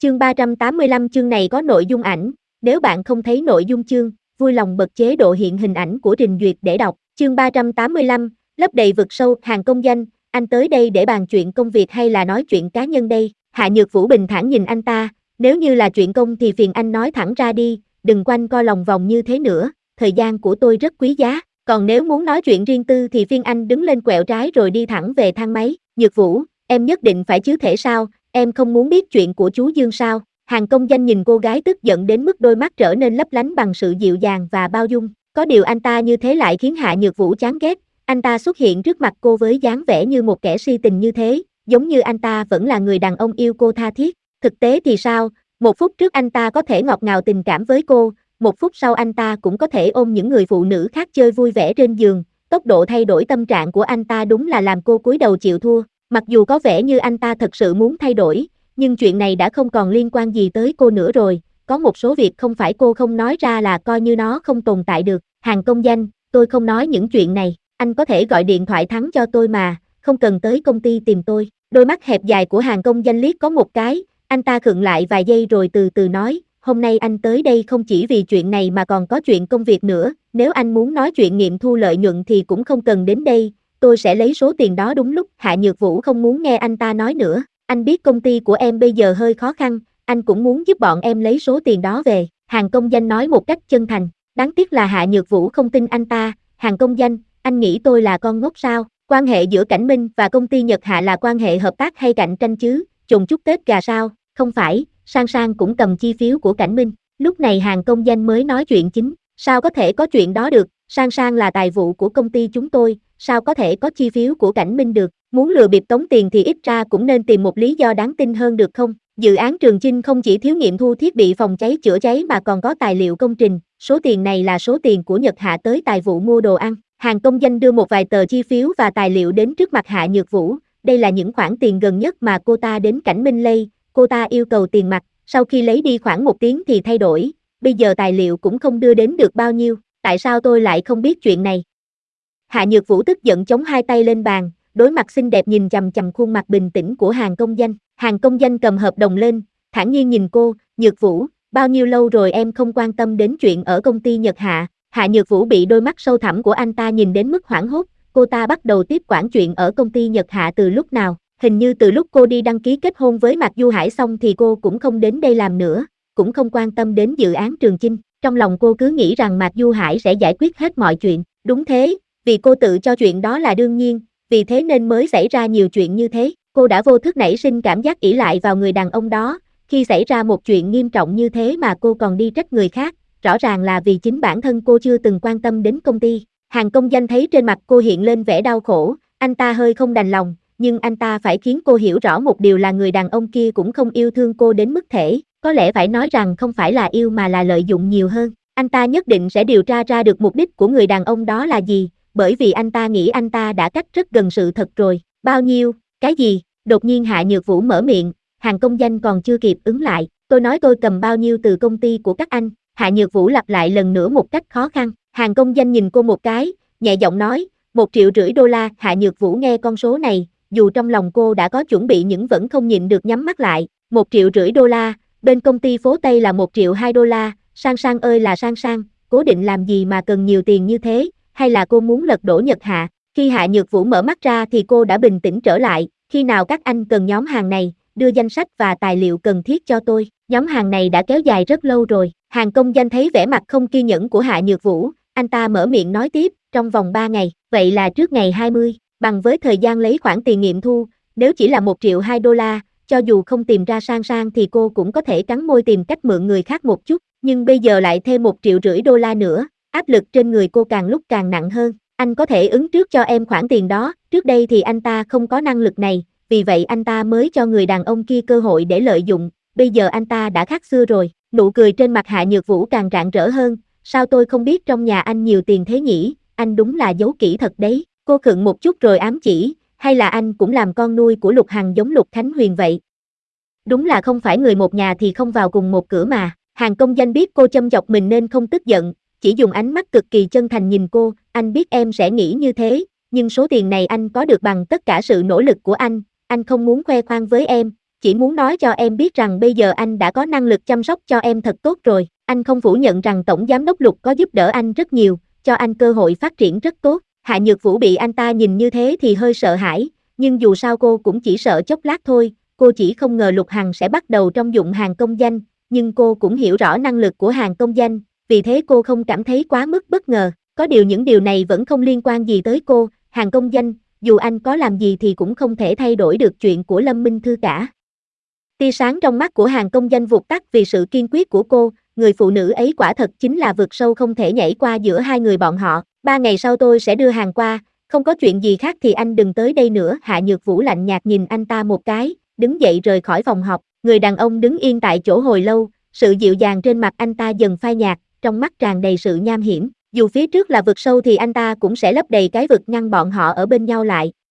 Chương 385 chương này có nội dung ảnh, nếu bạn không thấy nội dung chương, vui lòng bật chế độ hiện hình ảnh của trình duyệt để đọc. Chương 385, lấp đầy vực sâu, Hàng công danh, anh tới đây để bàn chuyện công việc hay là nói chuyện cá nhân đây? Hạ Nhược Vũ bình thản nhìn anh ta, nếu như là chuyện công thì phiền anh nói thẳng ra đi, đừng quanh co lòng vòng như thế nữa, thời gian của tôi rất quý giá, còn nếu muốn nói chuyện riêng tư thì phiền anh đứng lên quẹo trái rồi đi thẳng về thang máy. Nhược Vũ, em nhất định phải chứ thể sao, em không muốn biết chuyện của chú Dương sao? Hàng công danh nhìn cô gái tức giận đến mức đôi mắt trở nên lấp lánh bằng sự dịu dàng và bao dung, có điều anh ta như thế lại khiến Hạ Nhược Vũ chán ghét, anh ta xuất hiện trước mặt cô với dáng vẻ như một kẻ si tình như thế, giống như anh ta vẫn là người đàn ông yêu cô tha thiết, thực tế thì sao, một phút trước anh ta có thể ngọt ngào tình cảm với cô, một phút sau anh ta cũng có thể ôm những người phụ nữ khác chơi vui vẻ trên giường, tốc độ thay đổi tâm trạng của anh ta đúng là làm cô cúi đầu chịu thua, mặc dù có vẻ như anh ta thật sự muốn thay đổi, nhưng chuyện này đã không còn liên quan gì tới cô nữa rồi, có một số việc không phải cô không nói ra là coi như nó không tồn tại được. Hàng công danh, tôi không nói những chuyện này, anh có thể gọi điện thoại thắng cho tôi mà, không cần tới công ty tìm tôi. Đôi mắt hẹp dài của Hàng công danh liếc có một cái, anh ta khựng lại vài giây rồi từ từ nói, hôm nay anh tới đây không chỉ vì chuyện này mà còn có chuyện công việc nữa, nếu anh muốn nói chuyện nghiệm thu lợi nhuận thì cũng không cần đến đây, tôi sẽ lấy số tiền đó đúng lúc. Hạ Nhược Vũ không muốn nghe anh ta nói nữa, anh biết công ty của em bây giờ hơi khó khăn, anh cũng muốn giúp bọn em lấy số tiền đó về. Hàng công danh nói một cách chân thành, đáng tiếc là Hạ Nhược Vũ không tin anh ta. Hàng công danh, anh nghĩ tôi là con ngốc sao? Quan hệ giữa Cảnh Minh và công ty Nhật Hạ là quan hệ hợp tác hay cạnh tranh chứ, trùng chúc Tết gà sao? Không phải, Sang Sang cũng cầm chi phiếu của Cảnh Minh. Lúc này Hàng công danh mới nói chuyện chính, sao có thể có chuyện đó được, Sang Sang là tài vụ của công ty chúng tôi, sao có thể có chi phiếu của Cảnh Minh được, muốn lừa bịp tống tiền thì ít ra cũng nên tìm một lý do đáng tin hơn được không? Dự án Trường Chinh không chỉ thiếu nghiệm thu thiết bị phòng cháy chữa cháy mà còn có tài liệu công trình, số tiền này là số tiền của Nhật Hạ tới tài vụ mua đồ ăn. Hàng công danh đưa một vài tờ chi phiếu và tài liệu đến trước mặt Hạ Nhược Vũ, đây là những khoản tiền gần nhất mà cô ta đến Cảnh Minh lây, cô ta yêu cầu tiền mặt, sau khi lấy đi khoảng 1 tiếng thì thay đổi, bây giờ tài liệu cũng không đưa đến được bao nhiêu, tại sao tôi lại không biết chuyện này? Hạ Nhược Vũ tức giận chống hai tay lên bàn, đối mặt xinh đẹp nhìn chằm chằm khuôn mặt bình tĩnh của Hàng công danh. Hàng công danh cầm hợp đồng lên, thản nhiên nhìn cô, Nhược Vũ, bao nhiêu lâu rồi em không quan tâm đến chuyện ở công ty Nhật Hạ? Hạ Nhược Vũ bị đôi mắt sâu thẳm của anh ta nhìn đến mức hoảng hốt, cô ta bắt đầu tiếp quản chuyện ở công ty Nhật Hạ từ lúc nào? Hình như từ lúc cô đi đăng ký kết hôn với Mạc Du Hải xong thì cô cũng không đến đây làm nữa, cũng không quan tâm đến dự án Trường Chinh, trong lòng cô cứ nghĩ rằng Mạc Du Hải sẽ giải quyết hết mọi chuyện, đúng thế, vì cô tự cho chuyện đó là đương nhiên, vì thế nên mới xảy ra nhiều chuyện như thế, cô đã vô thức nảy sinh cảm giác ỷ lại vào người đàn ông đó, khi xảy ra một chuyện nghiêm trọng như thế mà cô còn đi trách người khác, rõ ràng là vì chính bản thân cô chưa từng quan tâm đến công ty. Hàng công danh thấy trên mặt cô hiện lên vẻ đau khổ, anh ta hơi không đành lòng, nhưng anh ta phải khiến cô hiểu rõ một điều là người đàn ông kia cũng không yêu thương cô đến mức thể, có lẽ phải nói rằng không phải là yêu mà là lợi dụng nhiều hơn. Anh ta nhất định sẽ điều tra ra được mục đích của người đàn ông đó là gì, bởi vì anh ta nghĩ anh ta đã cách rất gần sự thật rồi. Bao nhiêu, cái gì? Đột nhiên Hạ Nhược Vũ mở miệng, Hàng công danh còn chưa kịp ứng lại, tôi nói tôi cầm bao nhiêu từ công ty của các anh. Hạ Nhược Vũ lặp lại lần nữa một cách khó khăn. Hàng công danh nhìn cô một cái, nhẹ giọng nói, $1,500,000. Hạ Nhược Vũ nghe con số này, dù trong lòng cô đã có chuẩn bị nhưng vẫn không nhịn được nhắm mắt lại. $1,500,000, bên công ty phố Tây là $1,200,000, Sang Sang ơi là Sang Sang, cố định làm gì mà cần nhiều tiền như thế, hay là cô muốn lật đổ Nhật Hạ? Khi Hạ Nhược Vũ mở mắt ra thì cô đã bình tĩnh trở lại, khi nào các anh cần nhóm hàng này, đưa danh sách và tài liệu cần thiết cho tôi, nhóm hàng này đã kéo dài rất lâu rồi. Hàng công danh thấy vẻ mặt không kiên nhẫn của Hạ Nhược Vũ, anh ta mở miệng nói tiếp, trong vòng 3 ngày, vậy là trước ngày 20, bằng với thời gian lấy khoản tiền nghiệm thu, nếu chỉ là $1,200,000, cho dù không tìm ra Sang Sang thì cô cũng có thể cắn môi tìm cách mượn người khác một chút, nhưng bây giờ lại thêm $1,500,000 nữa, áp lực trên người cô càng lúc càng nặng hơn. Anh có thể ứng trước cho em khoản tiền đó, trước đây thì anh ta không có năng lực này, vì vậy anh ta mới cho người đàn ông kia cơ hội để lợi dụng, bây giờ anh ta đã khác xưa rồi. Nụ cười trên mặt Hạ Nhược Vũ càng rạng rỡ hơn, sao tôi không biết trong nhà anh nhiều tiền thế nhỉ, anh đúng là giấu kỹ thật đấy. Cô khựng một chút rồi ám chỉ, hay là anh cũng làm con nuôi của Lục Hằng giống Lục Khánh Huyền vậy? Đúng là không phải người một nhà thì không vào cùng một cửa mà. Hàng công danh biết cô châm chọc mình nên không tức giận, chỉ dùng ánh mắt cực kỳ chân thành nhìn cô, anh biết em sẽ nghĩ như thế, nhưng số tiền này anh có được bằng tất cả sự nỗ lực của anh không muốn khoe khoang với em, chỉ muốn nói cho em biết rằng bây giờ anh đã có năng lực chăm sóc cho em thật tốt rồi. Anh không phủ nhận rằng Tổng Giám đốc Lục có giúp đỡ anh rất nhiều, cho anh cơ hội phát triển rất tốt. Hạ Nhược Vũ bị anh ta nhìn như thế thì hơi sợ hãi, nhưng dù sao cô cũng chỉ sợ chốc lát thôi, cô chỉ không ngờ Lục Hằng sẽ bắt đầu trong dụng hàng công danh, nhưng cô cũng hiểu rõ năng lực của hàng công danh, vì thế cô không cảm thấy quá mức bất ngờ. Có điều những điều này vẫn không liên quan gì tới cô, hàng công danh, dù anh có làm gì thì cũng không thể thay đổi được chuyện của Lâm Minh Thư cả. Tia sáng trong mắt của hàng công danh vụt tắt vì sự kiên quyết của cô, người phụ nữ ấy quả thật chính là vực sâu không thể nhảy qua giữa hai người bọn họ. 3 ngày sau tôi sẽ đưa hàng qua, không có chuyện gì khác thì anh đừng tới đây nữa. Hạ Nhược Vũ lạnh nhạt nhìn anh ta một cái, đứng dậy rời khỏi phòng họp. Người đàn ông đứng yên tại chỗ hồi lâu, sự dịu dàng trên mặt anh ta dần phai nhạt, trong mắt tràn đầy sự nham hiểm. Dù phía trước là vực sâu thì anh ta cũng sẽ lấp đầy cái vực ngăn bọn họ ở bên nhau lại.